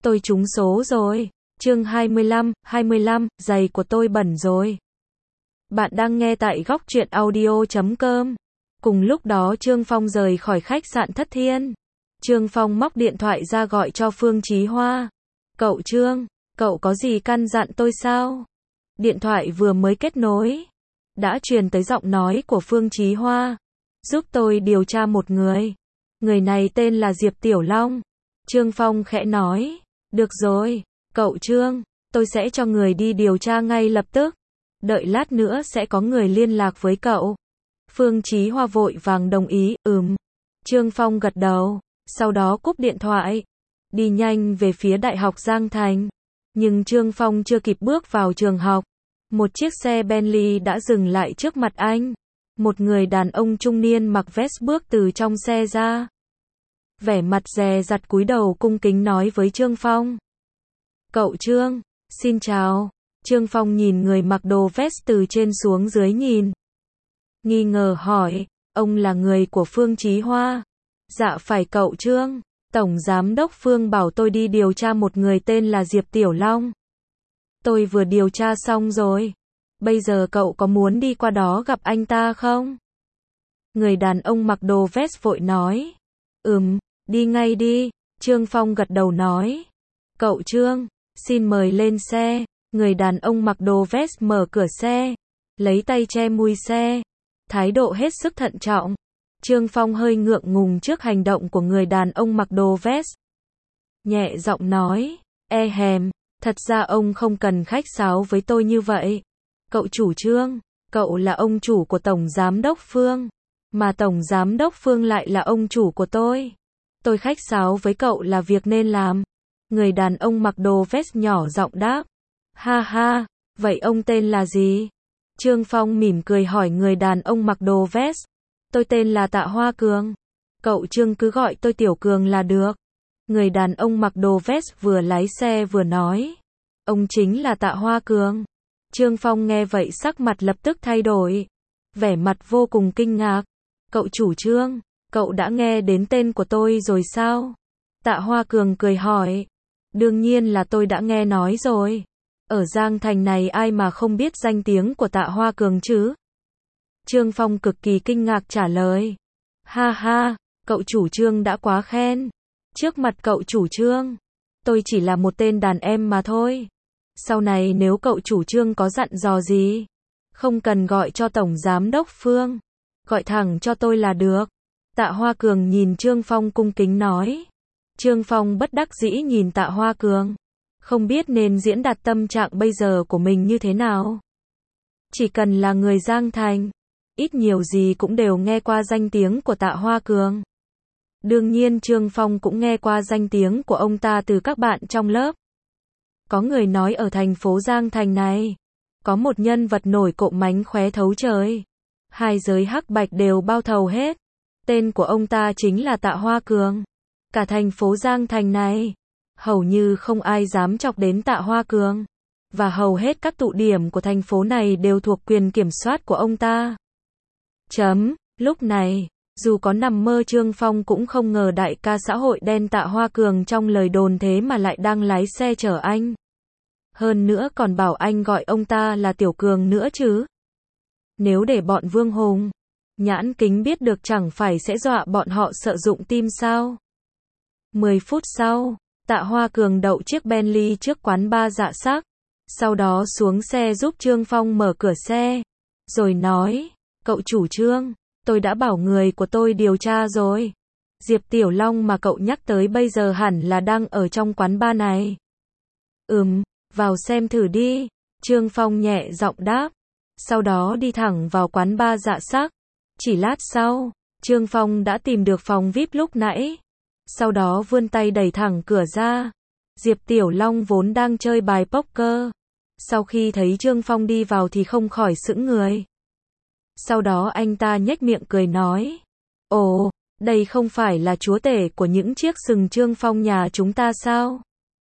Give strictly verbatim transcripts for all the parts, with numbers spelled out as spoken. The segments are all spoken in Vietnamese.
tôi trúng số rồi. Chương hai mươi lăm, hai mươi lăm, giày của tôi bẩn rồi. Bạn đang nghe tại góc truyện audio chấm com. Cùng lúc đó Trương Phong rời khỏi khách sạn Thất Thiên. Trương Phong móc điện thoại ra gọi cho Phương Chí Hoa. Cậu Trương, cậu có gì căn dặn tôi sao? Điện thoại vừa mới kết nối, đã truyền tới giọng nói của Phương Chí Hoa. Giúp tôi điều tra một người. Người này tên là Diệp Tiểu Long. Trương Phong khẽ nói. Được rồi, cậu Trương, tôi sẽ cho người đi điều tra ngay lập tức. Đợi lát nữa sẽ có người liên lạc với cậu. Phương Chí Hoa vội vàng đồng ý, ừm. Trương Phong gật đầu, sau đó cúp điện thoại. Đi nhanh về phía Đại học Giang Thành. Nhưng Trương Phong chưa kịp bước vào trường học. Một chiếc xe Bentley đã dừng lại trước mặt anh. Một người đàn ông trung niên mặc vest bước từ trong xe ra. Vẻ mặt dè dặt cúi đầu cung kính nói với Trương Phong. Cậu Trương, xin chào. Trương Phong nhìn người mặc đồ vest từ trên xuống dưới nhìn. Nghi ngờ hỏi, ông là người của Phương Chí Hoa? Dạ phải cậu Trương. Tổng Giám đốc Phương bảo tôi đi điều tra một người tên là Diệp Tiểu Long. Tôi vừa điều tra xong rồi. Bây giờ cậu có muốn đi qua đó gặp anh ta không? Người đàn ông mặc đồ vest vội nói. Ừm, đi ngay đi. Trương Phong gật đầu nói. Cậu Trương, xin mời lên xe. Người đàn ông mặc đồ vest mở cửa xe, lấy tay che mui xe, thái độ hết sức thận trọng. Trương Phong hơi ngượng ngùng trước hành động của người đàn ông mặc đồ vest. Nhẹ giọng nói, e hèm, thật ra ông không cần khách sáo với tôi như vậy. Cậu chủ Trương, cậu là ông chủ của Tổng Giám đốc Phương, mà Tổng Giám đốc Phương lại là ông chủ của tôi. Tôi khách sáo với cậu là việc nên làm. Người đàn ông mặc đồ vest nhỏ giọng đáp. Ha ha, vậy ông tên là gì? Trương Phong mỉm cười hỏi người đàn ông mặc đồ vest. Tôi tên là Tạ Hoa Cường. Cậu Trương cứ gọi tôi Tiểu Cường là được. Người đàn ông mặc đồ vest vừa lái xe vừa nói. Ông chính là Tạ Hoa Cường. Trương Phong nghe vậy sắc mặt lập tức thay đổi. Vẻ mặt vô cùng kinh ngạc. Cậu chủ Trương, cậu đã nghe đến tên của tôi rồi sao? Tạ Hoa Cường cười hỏi. Đương nhiên là tôi đã nghe nói rồi. Ở Giang Thành này ai mà không biết danh tiếng của Tạ Hoa Cường chứ? Trương Phong cực kỳ kinh ngạc trả lời. Ha ha, cậu chủ Trương đã quá khen. Trước mặt cậu chủ Trương, tôi chỉ là một tên đàn em mà thôi. Sau này nếu cậu chủ Trương có dặn dò gì, không cần gọi cho Tổng Giám đốc Phương, gọi thẳng cho tôi là được. Tạ Hoa Cường nhìn Trương Phong cung kính nói. Trương Phong bất đắc dĩ nhìn Tạ Hoa Cường. Không biết nên diễn đạt tâm trạng bây giờ của mình như thế nào. Chỉ cần là người Giang Thành, ít nhiều gì cũng đều nghe qua danh tiếng của Tạ Hoa Cường. Đương nhiên Trương Phong cũng nghe qua danh tiếng của ông ta từ các bạn trong lớp. Có người nói ở thành phố Giang Thành này, có một nhân vật nổi cộm mánh khóe thấu trời. Hai giới hắc bạch đều bao thầu hết. Tên của ông ta chính là Tạ Hoa Cường. Cả thành phố Giang Thành này, hầu như không ai dám chọc đến Tạ Hoa Cường. Và hầu hết các tụ điểm của thành phố này đều thuộc quyền kiểm soát của ông ta. Chấm, lúc này, dù có nằm mơ Trương Phong cũng không ngờ đại ca xã hội đen Tạ Hoa Cường trong lời đồn thế mà lại đang lái xe chở anh. Hơn nữa còn bảo anh gọi ông ta là Tiểu Cường nữa chứ. Nếu để bọn Vương Hùng, Nhãn Kính biết được chẳng phải sẽ dọa bọn họ sợ rụng tim sao. mười phút sau, Tạ Hoa Cường đậu chiếc Bentley trước quán bar Dạ Sắc. Sau đó xuống xe giúp Trương Phong mở cửa xe. Rồi nói, cậu chủ Trương, tôi đã bảo người của tôi điều tra rồi. Diệp Tiểu Long mà cậu nhắc tới bây giờ hẳn là đang ở trong quán bar này. Ừm, vào xem thử đi. Trương Phong nhẹ giọng đáp. Sau đó đi thẳng vào quán bar Dạ Sắc. Chỉ lát sau, Trương Phong đã tìm được phòng vi ai pi lúc nãy. Sau đó vươn tay đẩy thẳng cửa ra. Diệp Tiểu Long vốn đang chơi bài poker. Sau khi thấy Trương Phong đi vào thì không khỏi sững người. Sau đó anh ta nhếch miệng cười nói. Ồ, đây không phải là chúa tể của những chiếc sừng Trương Phong nhà chúng ta sao?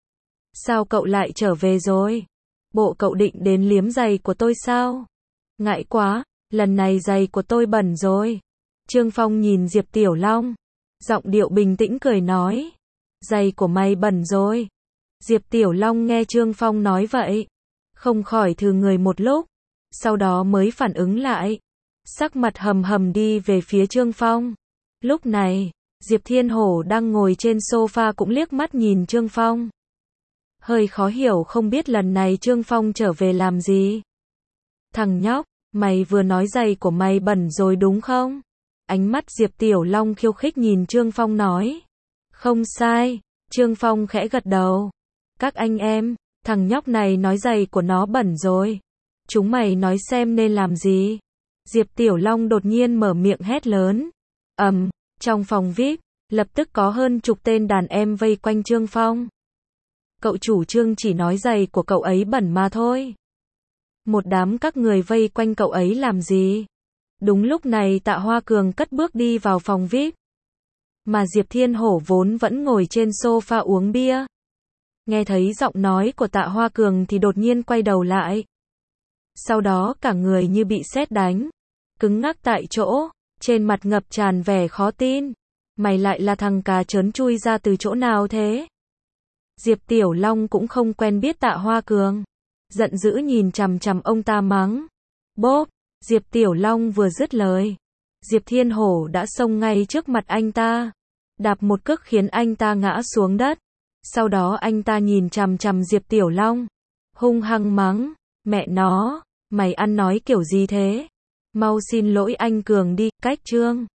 Sao cậu lại trở về rồi? Bộ cậu định đến liếm giày của tôi sao? Ngại quá, lần này giày của tôi bẩn rồi. Trương Phong nhìn Diệp Tiểu Long. Giọng điệu bình tĩnh cười nói. Giày của mày bẩn rồi. Diệp Tiểu Long nghe Trương Phong nói vậy, không khỏi thừ người một lúc, sau đó mới phản ứng lại, sắc mặt hầm hầm đi về phía Trương Phong. Lúc này, Diệp Thiên Hổ đang ngồi trên sofa cũng liếc mắt nhìn Trương Phong. Hơi khó hiểu không biết lần này Trương Phong trở về làm gì. Thằng nhóc, mày vừa nói giày của mày bẩn rồi đúng không? Ánh mắt Diệp Tiểu Long khiêu khích nhìn Trương Phong nói. Không sai, Trương Phong khẽ gật đầu. Các anh em, thằng nhóc này nói giày của nó bẩn rồi. Chúng mày nói xem nên làm gì? Diệp Tiểu Long đột nhiên mở miệng hét lớn. Ầm, um, trong phòng vi ai pi, lập tức có hơn chục tên đàn em vây quanh Trương Phong. Cậu chủ Trương chỉ nói giày của cậu ấy bẩn mà thôi. Một đám các người vây quanh cậu ấy làm gì? Đúng lúc này Tạ Hoa Cường cất bước đi vào phòng vi ai pi. Mà Diệp Thiên Hổ vốn vẫn ngồi trên sofa uống bia. Nghe thấy giọng nói của Tạ Hoa Cường thì đột nhiên quay đầu lại. Sau đó cả người như bị sét đánh, cứng ngắc tại chỗ, trên mặt ngập tràn vẻ khó tin. Mày lại là thằng cà trớn chui ra từ chỗ nào thế? Diệp Tiểu Long cũng không quen biết Tạ Hoa Cường, giận dữ nhìn chằm chằm ông ta mắng. Bốp, Diệp Tiểu Long vừa dứt lời, Diệp Thiên Hổ đã xông ngay trước mặt anh ta, đạp một cước khiến anh ta ngã xuống đất. Sau đó anh ta nhìn chằm chằm Diệp Tiểu Long, hung hăng mắng, mẹ nó, mày ăn nói kiểu gì thế? Mau xin lỗi anh Cường đi, cách Trương